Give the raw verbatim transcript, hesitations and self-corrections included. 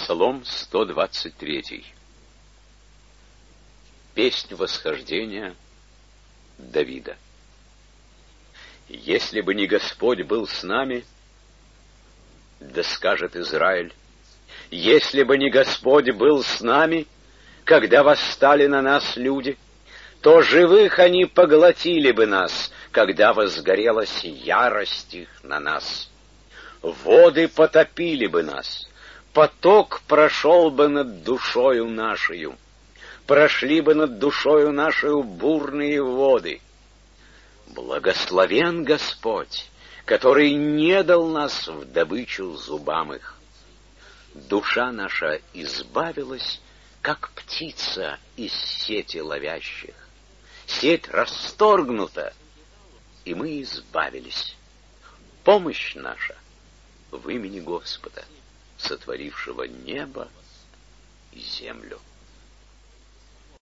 Псалом сто двадцать три. Песнь восхождения Давида. Если бы не Господь был с нами, да скажет Израиль, если бы не Господь был с нами, когда восстали на нас люди, то живых они поглотили бы нас, когда возгорелась ярость их на нас. Воды потопили бы нас, поток прошел бы над душою нашею, прошли бы над душою нашею бурные воды. Благословен Господь, который не дал нас в добычу зубам их. Душа наша избавилась, как птица из сети ловящих. Сеть расторгнута, и мы избавились. Помощь наша в имени Господа, сотворившего небо и землю.